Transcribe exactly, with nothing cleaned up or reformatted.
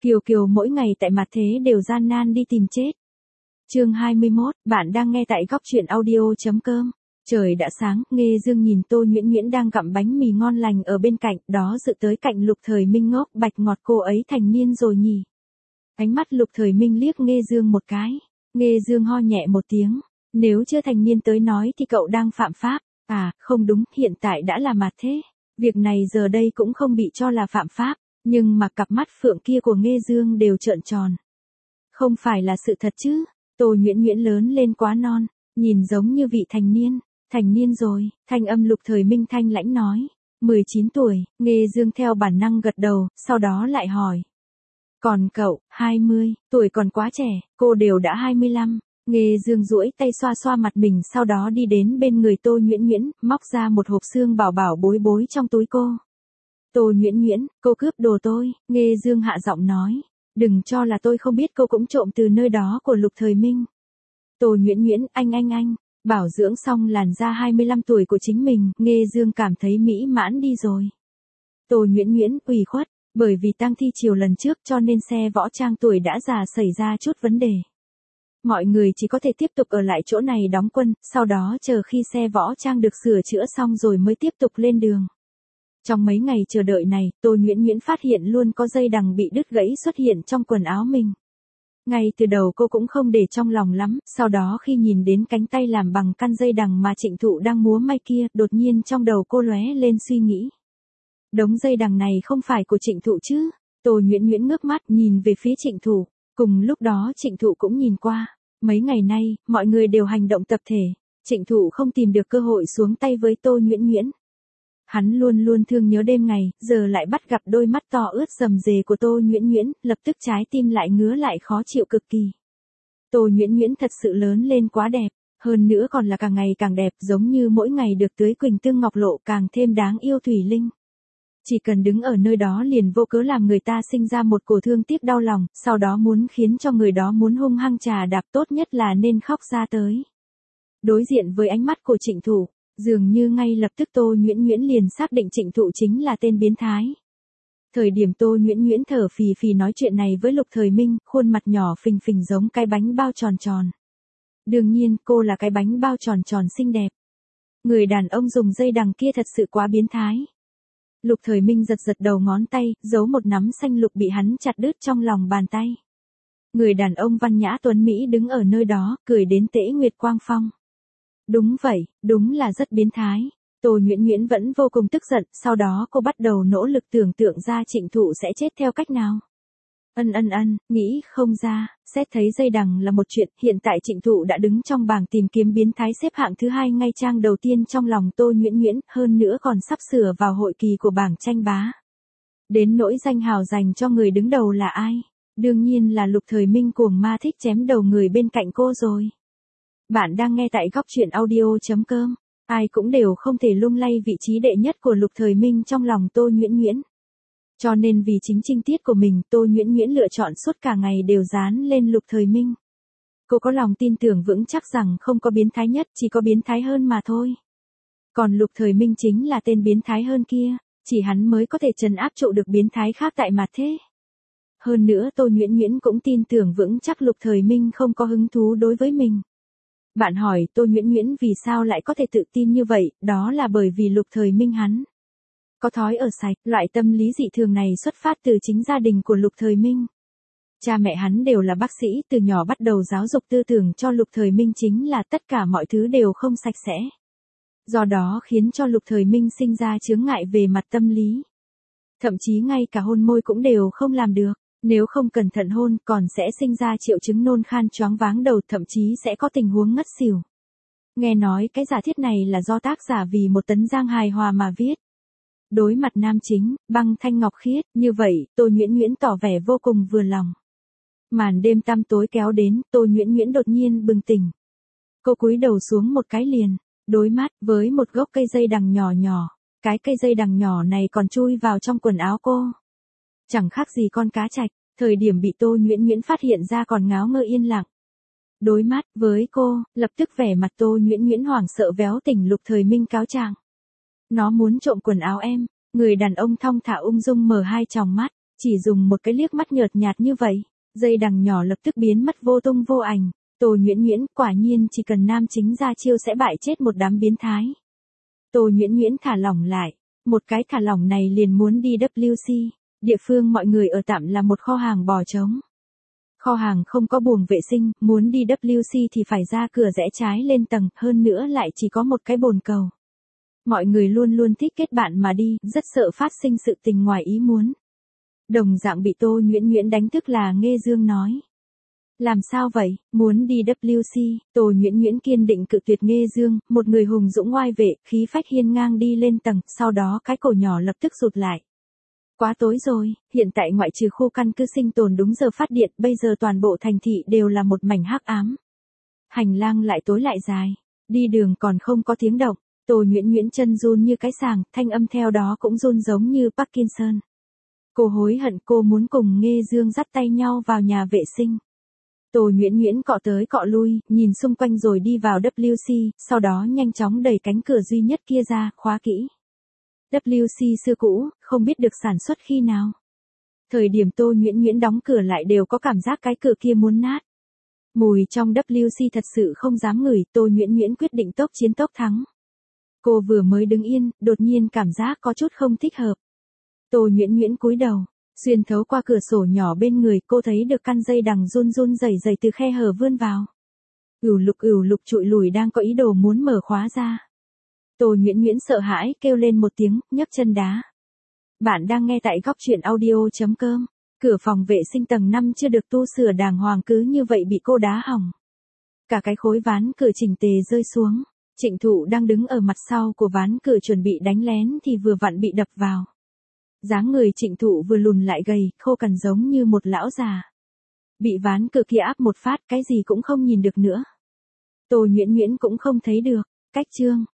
Kiều Kiều mỗi ngày tại mặt thế đều gian nan đi tìm chết. Chương hai mươi mốt, bạn đang nghe tại góc truyện audio chấm com. Trời đã sáng, Nghê Dương nhìn Tô Nhuyễn Nhuyễn đang gặm bánh mì ngon lành ở bên cạnh, đó dự tới cạnh Lục Thời Minh ngốc bạch ngọt cô ấy thành niên rồi nhỉ. Ánh mắt Lục Thời Minh liếc Nghê Dương một cái. Nghê Dương ho nhẹ một tiếng. Nếu chưa thành niên tới nói thì cậu đang phạm pháp. À, không đúng, hiện tại đã là mặt thế. Việc này giờ đây cũng không bị cho là phạm pháp. Nhưng mà cặp mắt phượng kia của Nghê Dương đều trợn tròn. Không phải là sự thật chứ. Tô Nhuyễn Nhuyễn lớn lên quá non, nhìn giống như vị thành niên. Thành niên rồi, thanh âm Lục Thời Minh thanh lãnh nói. mười chín tuổi, Nghê Dương theo bản năng gật đầu, sau đó lại hỏi. Còn cậu, hai mươi, tuổi còn quá trẻ, cô đều đã hai mươi lăm. Nghê Dương duỗi tay xoa xoa mặt mình, sau đó đi đến bên người Tô Nhuyễn Nhuyễn, móc ra một hộp xương bảo bảo bối bối trong túi cô. Tô Nhuyễn Nhuyễn, cô cướp đồ tôi, Nghê Dương hạ giọng nói. Đừng cho là tôi không biết cô cũng trộm từ nơi đó của Lục Thời Minh. Tô Nhuyễn Nhuyễn, anh anh anh, bảo dưỡng xong làn da hai mươi lăm tuổi của chính mình, Nghê Dương cảm thấy mỹ mãn đi rồi. Tô Nhuyễn Nhuyễn, ủy khuất, bởi vì tang thi chiều lần trước cho nên xe võ trang tuổi đã già xảy ra chút vấn đề. Mọi người chỉ có thể tiếp tục ở lại chỗ này đóng quân, sau đó chờ khi xe võ trang được sửa chữa xong rồi mới tiếp tục lên đường. Trong mấy ngày chờ đợi này, Tô Nhuyễn Nhuyễn phát hiện luôn có dây đằng bị đứt gãy xuất hiện trong quần áo mình. Ngay từ đầu cô cũng không để trong lòng lắm, sau đó khi nhìn đến cánh tay làm bằng căn dây đằng mà Trịnh Thụ đang múa may kia, đột nhiên trong đầu cô lóe lên suy nghĩ. Đống dây đằng này không phải của Trịnh Thụ chứ? Tô Nhuyễn Nhuyễn ngước mắt nhìn về phía Trịnh Thụ, cùng lúc đó Trịnh Thụ cũng nhìn qua. Mấy ngày nay, mọi người đều hành động tập thể, Trịnh Thụ không tìm được cơ hội xuống tay với Tô Nhuyễn Nhuyễn. Hắn luôn luôn thương nhớ đêm ngày, giờ lại bắt gặp đôi mắt to ướt rầm rề của Tô Nhuyễn Nhuyễn, lập tức trái tim lại ngứa lại khó chịu cực kỳ. Tô Nhuyễn Nhuyễn thật sự lớn lên quá đẹp, hơn nữa còn là càng ngày càng đẹp, giống như mỗi ngày được tưới quỳnh tương ngọc lộ càng thêm đáng yêu thủy linh. Chỉ cần đứng ở nơi đó liền vô cớ làm người ta sinh ra một cổ thương tiếc đau lòng, sau đó muốn khiến cho người đó muốn hung hăng trà đạp, tốt nhất là nên khóc ra tới. Đối diện với ánh mắt của Trịnh Thụ, dường như ngay lập tức Tô Nhuyễn Nhuyễn liền xác định Trịnh Thụ chính là tên biến thái. Thời điểm Tô Nhuyễn Nhuyễn thở phì phì nói chuyện này với Lục Thời Minh, khuôn mặt nhỏ phình phình giống cái bánh bao tròn tròn. Đương nhiên, cô là cái bánh bao tròn tròn xinh đẹp. Người đàn ông dùng dây đằng kia thật sự quá biến thái. Lục Thời Minh giật giật đầu ngón tay, giấu một nắm xanh lục bị hắn chặt đứt trong lòng bàn tay. Người đàn ông văn nhã tuấn Mỹ đứng ở nơi đó, cười đến tễ nguyệt quang phong. Đúng vậy, đúng là rất biến thái. Tô Nhuyễn Nhuyễn vẫn vô cùng tức giận, sau đó cô bắt đầu nỗ lực tưởng tượng ra Trịnh Thụ sẽ chết theo cách nào. Ân ân ân, nghĩ không ra, xét thấy dây đằng là một chuyện, hiện tại Trịnh Thụ đã đứng trong bảng tìm kiếm biến thái xếp hạng thứ hai ngay trang đầu tiên trong lòng Tô Nhuyễn Nhuyễn, hơn nữa còn sắp sửa vào hội kỳ của bảng tranh bá. Đến nỗi danh hào dành cho người đứng đầu là ai? Đương nhiên là Lục Thời Minh cuồng ma thích chém đầu người bên cạnh cô rồi. Bạn đang nghe tại góc truyện audio chấm com. Ai cũng đều không thể lung lay vị trí đệ nhất của Lục Thời Minh trong lòng Tô Nhuyễn Nhuyễn. Cho nên vì chính trinh tiết của mình, Tô Nhuyễn Nhuyễn lựa chọn suốt cả ngày đều dán lên Lục Thời Minh. Cô có lòng tin tưởng vững chắc rằng không có biến thái nhất, chỉ có biến thái hơn mà thôi. Còn Lục Thời Minh chính là tên biến thái hơn kia, chỉ hắn mới có thể trấn áp trụ được biến thái khác tại mặt thế. Hơn nữa Tô Nhuyễn Nhuyễn cũng tin tưởng vững chắc Lục Thời Minh không có hứng thú đối với mình. Bạn hỏi Tô Nhuyễn Nhuyễn vì sao lại có thể tự tin như vậy, đó là bởi vì Lục Thời Minh hắn có thói ở sạch, loại tâm lý dị thường này xuất phát từ chính gia đình của Lục Thời Minh. Cha mẹ hắn đều là bác sĩ, từ nhỏ bắt đầu giáo dục tư tưởng cho Lục Thời Minh chính là tất cả mọi thứ đều không sạch sẽ. Do đó khiến cho Lục Thời Minh sinh ra chướng ngại về mặt tâm lý. Thậm chí ngay cả hôn môi cũng đều không làm được. Nếu không cẩn thận hôn còn sẽ sinh ra triệu chứng nôn khan choáng váng đầu, thậm chí sẽ có tình huống ngất xỉu. Nghe nói cái giả thiết này là do tác giả vì một tấn giang hài hòa mà viết. Đối mặt nam chính, Băng Thanh Ngọc Khiết, như vậy, Tô Nhuyễn Nhuyễn tỏ vẻ vô cùng vừa lòng. Màn đêm tăm tối kéo đến, Tô Nhuyễn Nhuyễn đột nhiên bừng tỉnh. Cô cúi đầu xuống một cái liền, đối mắt với một gốc cây dây đằng nhỏ nhỏ. Cái cây dây đằng nhỏ này còn chui vào trong quần áo cô. Chẳng khác gì con cá trạch, thời điểm bị Tô Nhuyễn Nhuyễn phát hiện ra còn ngáo ngơ yên lặng. Đối mắt với cô, lập tức vẻ mặt Tô Nhuyễn Nhuyễn hoảng sợ véo tỉnh Lục Thời Minh cáo trạng. Nó muốn trộm quần áo em, người đàn ông thong thả ung dung mở hai tròng mắt, Chỉ dùng một cái liếc mắt nhợt nhạt như vậy, dây đằng nhỏ lập tức biến mất vô tung vô ảnh. Tô Nhuyễn Nhuyễn, quả nhiên chỉ cần nam chính ra chiêu sẽ bại chết một đám biến thái. Tô Nhuyễn Nhuyễn thả lỏng lại, một cái thả lỏng này liền muốn đi W C, địa phương mọi người ở tạm là một kho hàng bò trống. Kho hàng không có buồng vệ sinh, muốn đi W C thì phải ra cửa rẽ trái lên tầng, hơn nữa lại chỉ có một cái bồn cầu. Mọi người luôn luôn thích kết bạn mà đi, rất sợ phát sinh sự tình ngoài ý muốn. Đồng dạng bị Tô Nhuyễn Nhuyễn đánh thức là Nghê Dương nói. Làm sao vậy, muốn đi W C, Tô Nhuyễn Nhuyễn kiên định cự tuyệt Nghê Dương, một người hùng dũng oai vệ, khí phách hiên ngang đi lên tầng, sau đó cái cổ nhỏ lập tức rụt lại. Quá tối rồi, hiện tại ngoại trừ khu căn cứ sinh tồn đúng giờ phát điện, bây giờ toàn bộ thành thị đều là một mảnh hắc ám. Hành lang lại tối lại dài, đi đường còn không có tiếng động, Tô Nhuyễn Nhuyễn chân run như cái sàng, thanh âm theo đó cũng run giống như Parkinson. Cô hối hận, cô muốn cùng Nghê Dương dắt tay nhau vào nhà vệ sinh. Tô Nhuyễn Nhuyễn cọ tới cọ lui, nhìn xung quanh rồi đi vào W C, sau đó nhanh chóng đẩy cánh cửa duy nhất kia ra, khóa kỹ. W C xưa cũ, không biết được sản xuất khi nào. Thời điểm Tô Nhuyễn Nhuyễn đóng cửa lại đều có cảm giác cái cửa kia muốn nát. Mùi trong W C thật sự không dám ngửi, Tô Nhuyễn Nhuyễn quyết định tốc chiến tốc thắng. Cô vừa mới đứng yên, đột nhiên cảm giác có chút không thích hợp. Tô Nhuyễn Nhuyễn cúi đầu, xuyên thấu qua cửa sổ nhỏ bên người, cô thấy được căn dây đằng run run rẩy rẩy từ khe hở vươn vào. Ửu lục ửu lục trụi lùi đang có ý đồ muốn mở khóa ra. Tô Nhuyễn Nhuyễn sợ hãi kêu lên một tiếng, nhấc chân đá. Bạn đang nghe tại góc truyện audio chấm com. Cửa phòng vệ sinh tầng năm chưa được tu sửa đàng hoàng cứ như vậy bị cô đá hỏng. Cả cái khối ván cửa chỉnh tề rơi xuống. Trịnh Thụ đang đứng ở mặt sau của ván cửa chuẩn bị đánh lén thì vừa vặn bị đập vào. Dáng người Trịnh Thụ vừa lùn lại gầy, khô cằn giống như một lão già. Bị ván cửa kia áp một phát, cái gì cũng không nhìn được nữa. Tô Nhuyễn Nhuyễn cũng không thấy được. Cách chương